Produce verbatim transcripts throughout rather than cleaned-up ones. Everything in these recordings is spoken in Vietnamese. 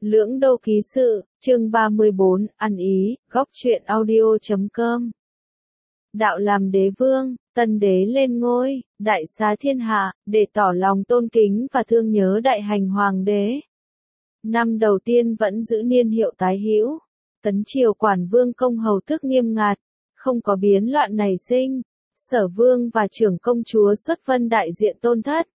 Lưỡng Đô Ký Sự, chương ba mươi bốn, ăn ý, góc truyện audio chấm com. Đạo làm đế vương, tân đế lên ngôi, đại xá thiên hạ, để tỏ lòng tôn kính và thương nhớ đại hành hoàng đế. Năm đầu tiên vẫn giữ niên hiệu tái hữu, tấn triều quản vương công hầu tước nghiêm ngặt, không có biến loạn nảy sinh, sở vương và trưởng công chúa xuất vân đại diện tôn thất.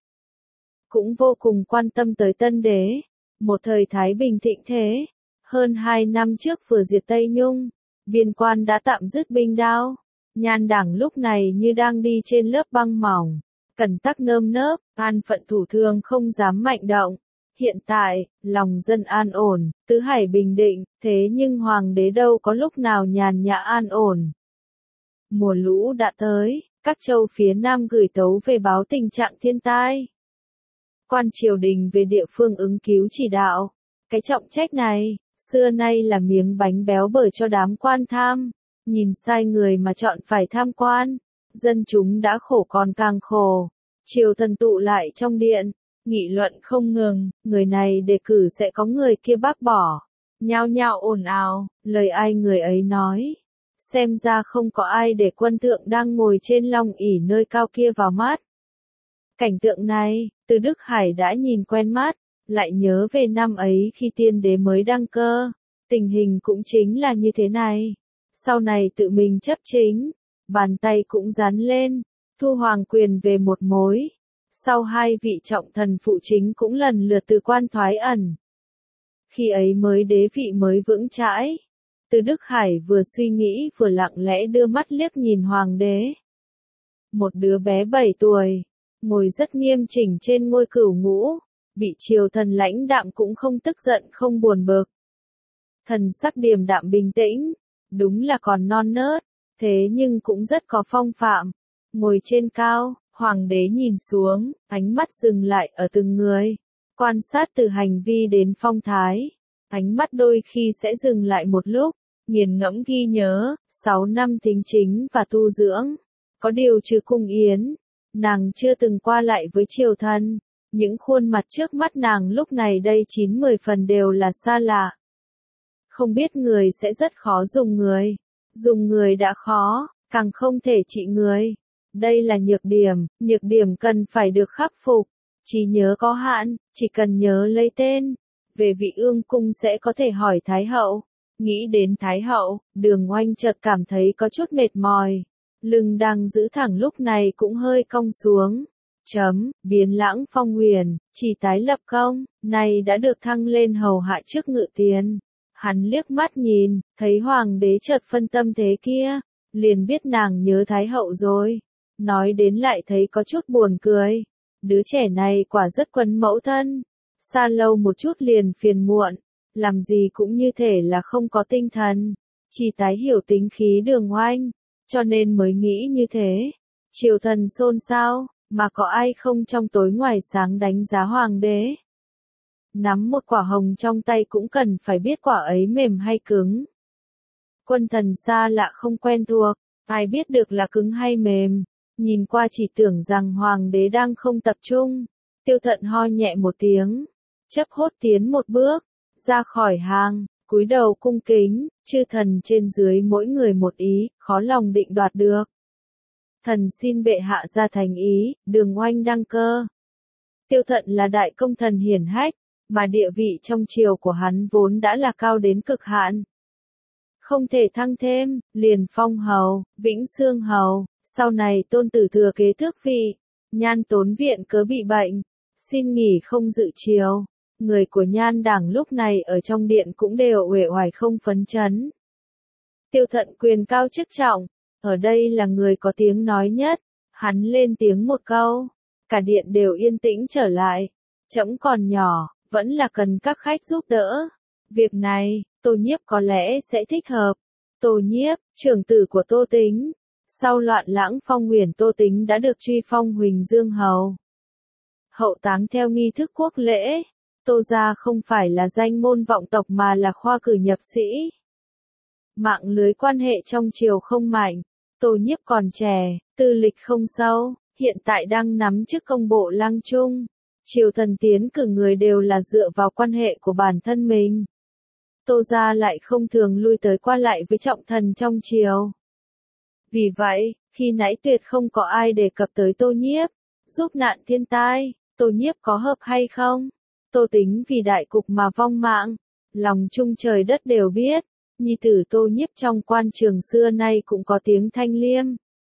Cũng vô cùng quan tâm tới tân đế. Một thời thái bình thịnh thế, hơn hai năm trước vừa diệt Tây Nhung, biên quan đã tạm dứt binh đao, Nhan Đảng lúc này như đang đi trên lớp băng mỏng, cẩn tắc nơm nớp, an phận thủ thường không dám mạnh động. Hiện tại, lòng dân an ổn, tứ hải bình định, thế nhưng hoàng đế đâu có lúc nào nhàn nhã an ổn. Mùa lũ đã tới, các châu phía Nam gửi tấu về báo tình trạng thiên tai. Quan triều đình về địa phương ứng cứu chỉ đạo. Cái trọng trách này, xưa nay là miếng bánh béo bở cho đám quan tham. Nhìn sai người mà chọn phải tham quan. Dân chúng đã khổ còn càng khổ. Triều thần tụ lại trong điện, nghị luận không ngừng, người này đề cử sẽ có người kia bác bỏ. Nhao nhao ồn ào, lời ai người ấy nói. Xem ra không có ai để quân thượng đang ngồi trên long ỷ nơi cao kia vào mắt. Cảnh tượng này, Từ Đức Hải đã nhìn quen mắt, lại nhớ về năm ấy khi tiên đế mới đăng cơ. Tình hình cũng chính là như thế này. Sau này tự mình chấp chính, bàn tay cũng dán lên, thu hoàng quyền về một mối. Sau hai vị trọng thần phụ chính cũng lần lượt từ quan thoái ẩn. Khi ấy mới đế vị mới vững chãi. Từ Đức Hải vừa suy nghĩ vừa lặng lẽ đưa mắt liếc nhìn hoàng đế. Một đứa bé bảy tuổi. Ngồi rất nghiêm chỉnh trên ngôi cửu ngũ, bị triều thần lãnh đạm cũng không tức giận không buồn bực. Thần sắc điềm đạm bình tĩnh, đúng là còn non nớt, thế nhưng cũng rất có phong phạm. Ngồi trên cao, hoàng đế nhìn xuống, ánh mắt dừng lại ở từng người, quan sát từ hành vi đến phong thái. Ánh mắt đôi khi sẽ dừng lại một lúc, nghiền ngẫm ghi nhớ, sáu năm thính chính và tu dưỡng. Có điều trừ cung yến, nàng chưa từng qua lại với triều thần, những khuôn mặt trước mắt nàng lúc này đây chín mười phần đều là xa lạ. Không biết người sẽ rất khó dùng người, dùng người đã khó, càng không thể trị người. Đây là nhược điểm, nhược điểm cần phải được khắc phục. Trí nhớ có hạn, chỉ cần nhớ lấy tên, về vị ương cung sẽ có thể hỏi Thái hậu. Nghĩ đến Thái hậu, Đường Oanh chợt cảm thấy có chút mệt mỏi. Lưng đang giữ thẳng lúc này cũng hơi cong xuống. Chấm, biến lãng phong huyền, chỉ tái lập công, này đã được thăng lên hầu hạ trước ngự tiền. Hắn liếc mắt nhìn, thấy hoàng đế chợt phân tâm thế kia, liền biết nàng nhớ Thái hậu rồi. Nói đến lại thấy có chút buồn cười. Đứa trẻ này quả rất quấn mẫu thân. Xa lâu một chút liền phiền muộn, làm gì cũng như thể là không có tinh thần. Chỉ tái hiểu tính khí Đường Oanh, cho nên mới nghĩ như thế. Triều thần xôn xao, mà có ai không trong tối ngoài sáng đánh giá hoàng đế. Nắm một quả hồng trong tay cũng cần phải biết quả ấy mềm hay cứng. Quân thần xa lạ không quen thuộc, ai biết được là cứng hay mềm. Nhìn qua chỉ tưởng rằng hoàng đế đang không tập trung. Tiêu Thận ho nhẹ một tiếng, chấp hốt tiến một bước, ra khỏi hàng. Cúi đầu cung kính, chư thần trên dưới mỗi người một ý, khó lòng định đoạt được. Thần xin bệ hạ ra thành ý, Đường Oanh đăng cơ. Tiêu Thận là đại công thần hiển hách, mà địa vị trong triều của hắn vốn đã là cao đến cực hạn. Không thể thăng thêm, liền phong hầu, Vĩnh Xương hầu, sau này tôn tử thừa kế tước vị. Nhan Tốn viện cớ bị bệnh, xin nghỉ không dự triều. Người của Nhan Đảng lúc này ở trong điện cũng đều uể oải không phấn chấn. Tiêu Thận quyền cao chức trọng, ở đây là người có tiếng nói nhất, hắn lên tiếng một câu, cả điện đều yên tĩnh trở lại. Trẫm còn nhỏ, vẫn là cần các khách giúp đỡ. Việc này, Tô Nhiếp có lẽ sẽ thích hợp. Tô Nhiếp, trưởng tử của Tô Tính, sau loạn lãng phong huyền Tô Tính đã được truy phong Huỳnh Dương hầu. Hậu táng theo nghi thức quốc lễ. Tô gia không phải là danh môn vọng tộc mà là khoa cử nhập sĩ. Mạng lưới quan hệ trong triều không mạnh, Tô Nhiếp còn trẻ, tư lịch không sâu, hiện tại đang nắm chức công bộ lang trung. Triều thần tiến cử người đều là dựa vào quan hệ của bản thân mình. Tô gia lại không thường lui tới qua lại với trọng thần trong triều. Vì vậy, khi nãy tuyệt không có ai đề cập tới Tô Nhiếp, giúp nạn thiên tai, Tô Nhiếp có hợp hay không? Tô Tính vì đại cục mà vong mạng, lòng chung trời đất đều biết, nhi tử Tô Nhiếp trong quan trường xưa nay cũng có tiếng thanh liêm.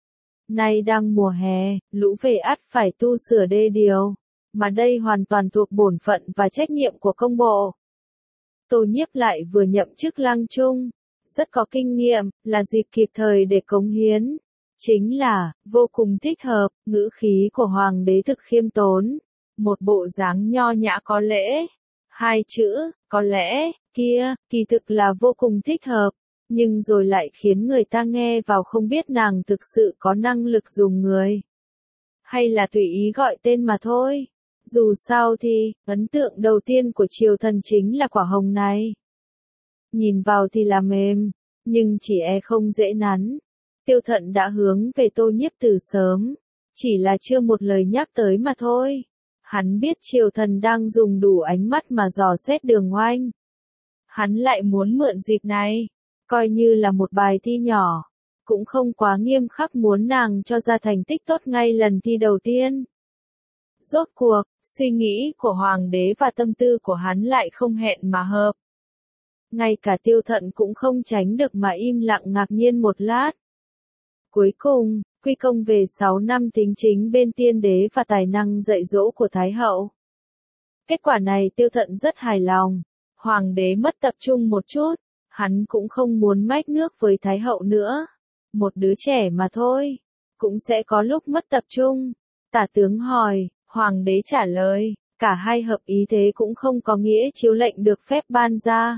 Nay đang mùa hè, lũ về ắt phải tu sửa đê điều, mà đây hoàn toàn thuộc bổn phận và trách nhiệm của công bộ. Tô Nhiếp lại vừa nhậm chức lang trung, rất có kinh nghiệm, là dịp kịp thời để cống hiến. Chính là, vô cùng thích hợp, ngữ khí của hoàng đế thực khiêm tốn, một bộ dáng nho nhã có lễ. Hai chữ, có lẽ, kia, kỳ thực là vô cùng thích hợp, nhưng rồi lại khiến người ta nghe vào không biết nàng thực sự có năng lực dùng người. Hay là tùy ý gọi tên mà thôi. Dù sao thì, ấn tượng đầu tiên của triều thần chính là quả hồng này. Nhìn vào thì là mềm, nhưng chỉ e không dễ nắn. Tiêu Thận đã hướng về Tô Nhiếp từ sớm, chỉ là chưa một lời nhắc tới mà thôi. Hắn biết triều thần đang dùng đủ ánh mắt mà dò xét Đường Oanh. Hắn lại muốn mượn dịp này, coi như là một bài thi nhỏ, cũng không quá nghiêm khắc muốn nàng cho ra thành tích tốt ngay lần thi đầu tiên. Rốt cuộc, suy nghĩ của hoàng đế và tâm tư của hắn lại không hẹn mà hợp. Ngay cả Tiêu Thận cũng không tránh được mà im lặng ngạc nhiên một lát. Cuối cùng, quy công về sáu năm thính chính bên tiên đế và tài năng dạy dỗ của Thái hậu. Kết quả này Tiêu Thận rất hài lòng. Hoàng đế mất tập trung một chút, hắn cũng không muốn mách nước với Thái hậu nữa. Một đứa trẻ mà thôi, cũng sẽ có lúc mất tập trung. Tả tướng hỏi, hoàng đế trả lời, cả hai hợp ý thế cũng không có nghĩa chiếu lệnh được phép ban ra.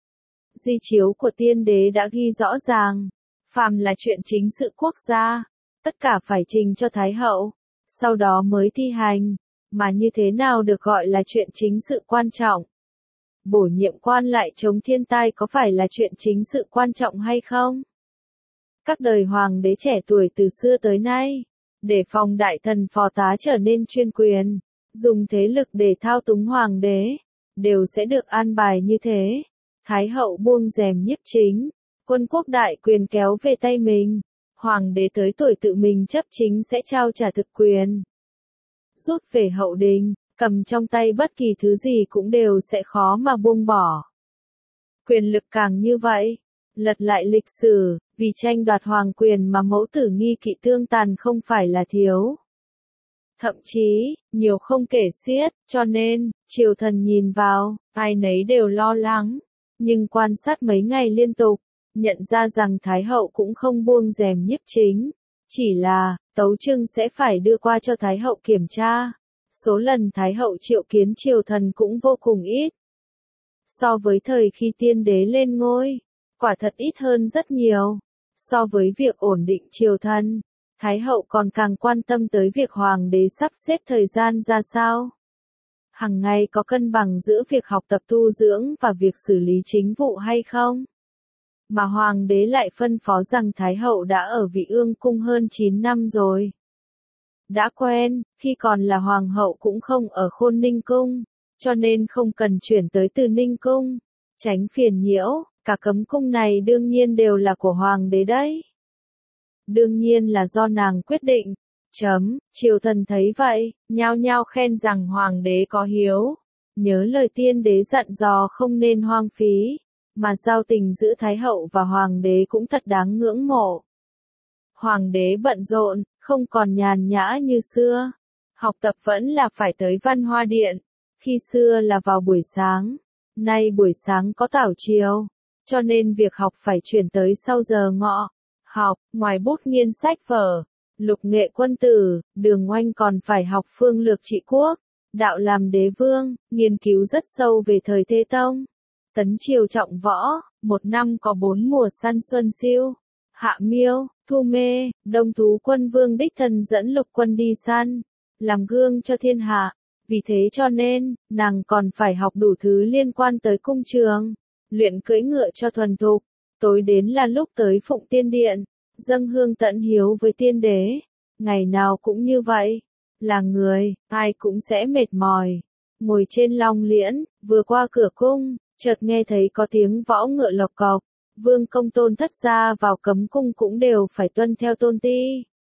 Di chiếu của tiên đế đã ghi rõ ràng, phàm là chuyện chính sự quốc gia, tất cả phải trình cho Thái hậu, sau đó mới thi hành, mà như thế nào được gọi là chuyện chính sự quan trọng? Bổ nhiệm quan lại chống thiên tai có phải là chuyện chính sự quan trọng hay không? Các đời hoàng đế trẻ tuổi từ xưa tới nay, để phòng đại thần phò tá trở nên chuyên quyền, dùng thế lực để thao túng hoàng đế, đều sẽ được an bài như thế. Thái hậu buông rèm nhiếp chính, quân quốc đại quyền kéo về tay mình, hoàng đế tới tuổi tự mình chấp chính sẽ trao trả thực quyền. Rút về hậu đình, cầm trong tay bất kỳ thứ gì cũng đều sẽ khó mà buông bỏ. Quyền lực càng như vậy, lật lại lịch sử, vì tranh đoạt hoàng quyền mà mẫu tử nghi kỵ tương tàn không phải là thiếu. Thậm chí, nhiều không kể xiết, cho nên, triều thần nhìn vào, ai nấy đều lo lắng. Nhưng quan sát mấy ngày liên tục, nhận ra rằng Thái hậu cũng không buông rèm nhiếp chính. Chỉ là, tấu chương sẽ phải đưa qua cho Thái hậu kiểm tra. Số lần Thái hậu triệu kiến triều thần cũng vô cùng ít. So với thời khi tiên đế lên ngôi, quả thật ít hơn rất nhiều. So với việc ổn định triều thần, Thái hậu còn càng quan tâm tới việc hoàng đế sắp xếp thời gian ra sao. Hằng ngày có cân bằng giữa việc học tập tu dưỡng và việc xử lý chính vụ hay không? Mà hoàng đế lại phân phó rằng Thái hậu đã ở Vị Ương cung hơn chín năm rồi. Đã quen, khi còn là hoàng hậu cũng không ở Khôn Ninh cung, cho nên không cần chuyển tới Từ Ninh cung, tránh phiền nhiễu, cả cấm cung này đương nhiên đều là của hoàng đế đấy. Đương nhiên là do nàng quyết định. Chấm, triều thần thấy vậy, nhao nhao khen rằng hoàng đế có hiếu, nhớ lời tiên đế dặn dò không nên hoang phí, mà giao tình giữa Thái hậu và hoàng đế cũng thật đáng ngưỡng mộ. Hoàng đế bận rộn, không còn nhàn nhã như xưa, học tập vẫn là phải tới văn hoa điện, khi xưa là vào buổi sáng, nay buổi sáng có tảo chiều, cho nên việc học phải chuyển tới sau giờ ngọ. Học, ngoài bút nghiên sách vở, lục nghệ quân tử, Đường Oanh còn phải học phương lược trị quốc, đạo làm đế vương, nghiên cứu rất sâu về thời Thế Tông. Tấn triều trọng võ, một năm có bốn mùa săn xuân siêu, hạ miêu, thu mê, đông thú quân vương đích thân dẫn lục quân đi săn, làm gương cho thiên hạ. Vì thế cho nên, nàng còn phải học đủ thứ liên quan tới cung trường, luyện cưỡi ngựa cho thuần thục. Tối đến là lúc tới Phụng Tiên Điện, dâng hương tận hiếu với tiên đế. Ngày nào cũng như vậy. Là người, ai cũng sẽ mệt mỏi. Ngồi trên long liễn, vừa qua cửa cung, chợt nghe thấy có tiếng võ ngựa lộc cộc. Vương công tôn thất ra vào cấm cung cũng đều phải tuân theo tôn ti.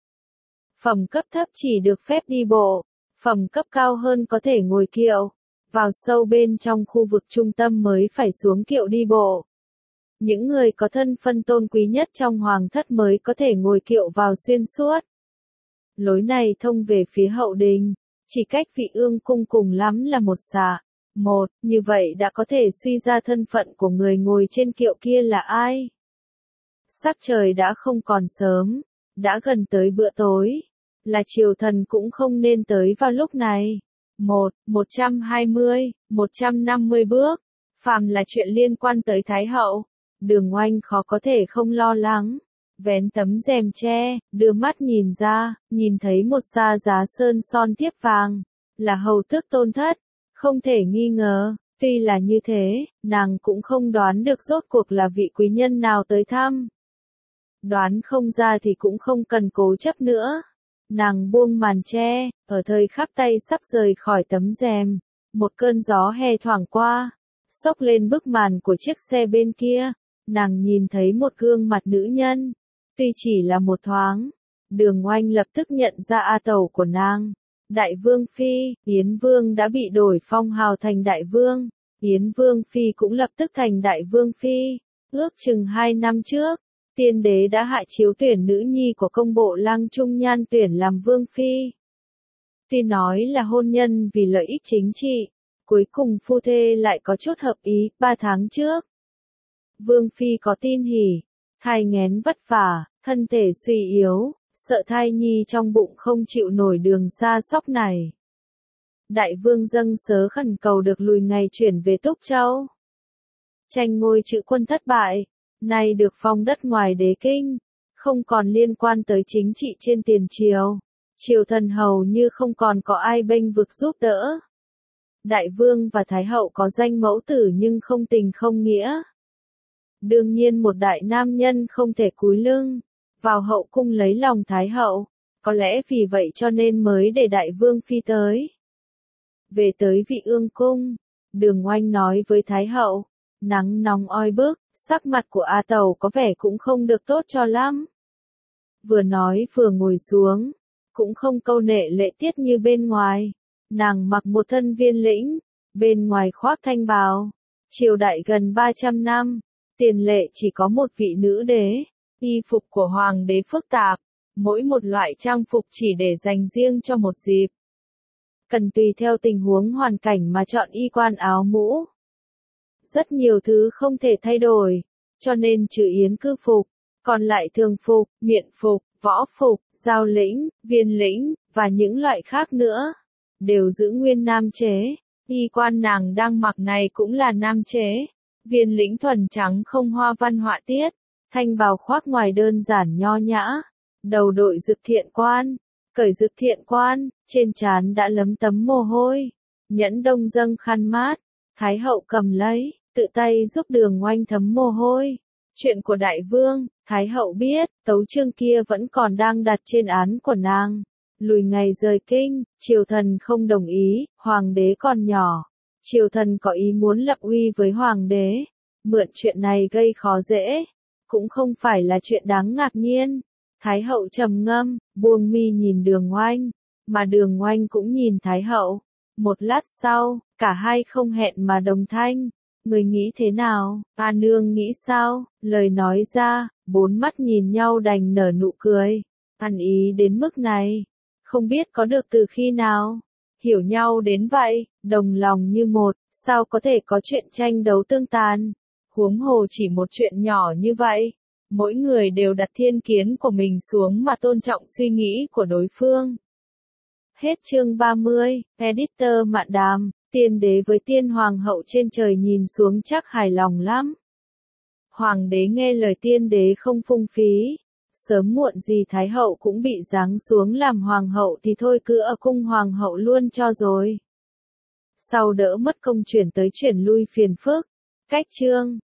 Phẩm cấp thấp chỉ được phép đi bộ, phẩm cấp cao hơn có thể ngồi kiệu. Vào sâu bên trong khu vực trung tâm mới phải xuống kiệu đi bộ. Những người có thân phân tôn quý nhất trong hoàng thất mới có thể ngồi kiệu vào xuyên suốt. Lối này thông về phía hậu đình, chỉ cách vị ương cung cùng lắm là một xạ. Một, như vậy đã có thể suy ra thân phận của người ngồi trên kiệu kia là ai. Sắc trời đã không còn sớm, đã gần tới bữa tối, là triều thần cũng không nên tới vào lúc này. Một, một trăm hai mươi, một trăm năm mươi bước, phàm là chuyện liên quan tới Thái hậu, Đường Oanh khó có thể không lo lắng. Vén tấm rèm tre, đưa mắt nhìn ra, nhìn thấy một sa giá sơn son thiếp vàng, là hầu tước tôn thất, không thể nghi ngờ. Tuy là như thế, nàng cũng không đoán được rốt cuộc là vị quý nhân nào tới thăm. Đoán không ra thì cũng không cần cố chấp nữa. Nàng buông màn tre, ở thời khắc tay sắp rời khỏi tấm rèm, một cơn gió hè thoảng qua, xốc lên bức màn của chiếc xe bên kia, nàng nhìn thấy một gương mặt nữ nhân. Tuy chỉ là một thoáng, Đường Oanh lập tức nhận ra a tẩu của nàng. Đại Vương Phi, Yến Vương đã bị đổi phong hào thành Đại Vương, Yến Vương Phi cũng lập tức thành Đại Vương Phi. Ước chừng hai năm trước, tiên đế đã hạ chiếu tuyển nữ nhi của công bộ Lăng Trung Nhan tuyển làm Vương Phi. Tuy nói là hôn nhân vì lợi ích chính trị, cuối cùng phu thê lại có chút hợp ý. Ba tháng trước, Vương Phi có tin hỉ, thai nghén vất vả, thân thể suy yếu, sợ thai nhi trong bụng không chịu nổi đường xa sóc này. Đại Vương dâng sớ khẩn cầu được lùi ngày chuyển về Túc Châu. Tranh ngôi chữ quân thất bại, nay được phong đất ngoài đế kinh, không còn liên quan tới chính trị trên tiền triều. Triều thần hầu như không còn có ai bênh vực giúp đỡ. Đại Vương và Thái hậu có danh mẫu tử nhưng không tình không nghĩa. Đương nhiên một đại nam nhân không thể cúi lưng vào hậu cung lấy lòng Thái hậu, có lẽ vì vậy cho nên mới để Đại Vương Phi tới. Về tới vị ương cung, Đường Oanh nói với Thái hậu, nắng nóng oi bức, sắc mặt của A Tẩu có vẻ cũng không được tốt cho lắm. Vừa nói vừa ngồi xuống, cũng không câu nệ lễ tiết như bên ngoài. Nàng mặc một thân viên lĩnh, bên ngoài khoác thanh bào. Triều đại gần ba trăm năm, tiền lệ chỉ có một vị nữ đế. Y phục của hoàng đế phức tạp, mỗi một loại trang phục chỉ để dành riêng cho một dịp. Cần tùy theo tình huống hoàn cảnh mà chọn y quan áo mũ. Rất nhiều thứ không thể thay đổi, cho nên trừ yến cư phục, còn lại thường phục, miện phục, võ phục, giao lĩnh, viên lĩnh, và những loại khác nữa, đều giữ nguyên nam chế. Y quan nàng đang mặc này cũng là nam chế, viên lĩnh thuần trắng không hoa văn họa tiết, thanh bào khoác ngoài đơn giản nho nhã, đầu đội dực thiện quan, cởi dực thiện quan, trên trán đã lấm tấm mồ hôi, nhẫn đông dâng khăn mát, Thái hậu cầm lấy, tự tay giúp Đường Oanh thấm mồ hôi. Chuyện của Đại Vương, Thái hậu biết, tấu chương kia vẫn còn đang đặt trên án của nàng. Lùi ngày rời kinh, triều thần không đồng ý, hoàng đế còn nhỏ. Triều thần có ý muốn lập uy với hoàng đế. Mượn chuyện này gây khó dễ, cũng không phải là chuyện đáng ngạc nhiên. Thái hậu trầm ngâm, buông mi nhìn Đường Oanh, mà Đường Oanh cũng nhìn Thái hậu. Một lát sau, cả hai không hẹn mà đồng thanh. Người nghĩ thế nào? A nương nghĩ sao? Lời nói ra, bốn mắt nhìn nhau đành nở nụ cười. Ăn ý đến mức này, không biết có được từ khi nào. Hiểu nhau đến vậy, đồng lòng như một, sao có thể có chuyện tranh đấu tương tàn. Huống hồ chỉ một chuyện nhỏ như vậy. Mỗi người đều đặt thiên kiến của mình xuống mà tôn trọng suy nghĩ của đối phương. Hết chương ba mươi, Editor Mạn Đàm. Tiên đế với tiên hoàng hậu trên trời nhìn xuống chắc hài lòng lắm. Hoàng đế nghe lời tiên đế không phung phí. Sớm muộn gì Thái hậu cũng bị giáng xuống làm hoàng hậu thì thôi cứ ở cung hoàng hậu luôn cho rồi. Sau đỡ mất công chuyển tới chuyển lui phiền phức. Cách chương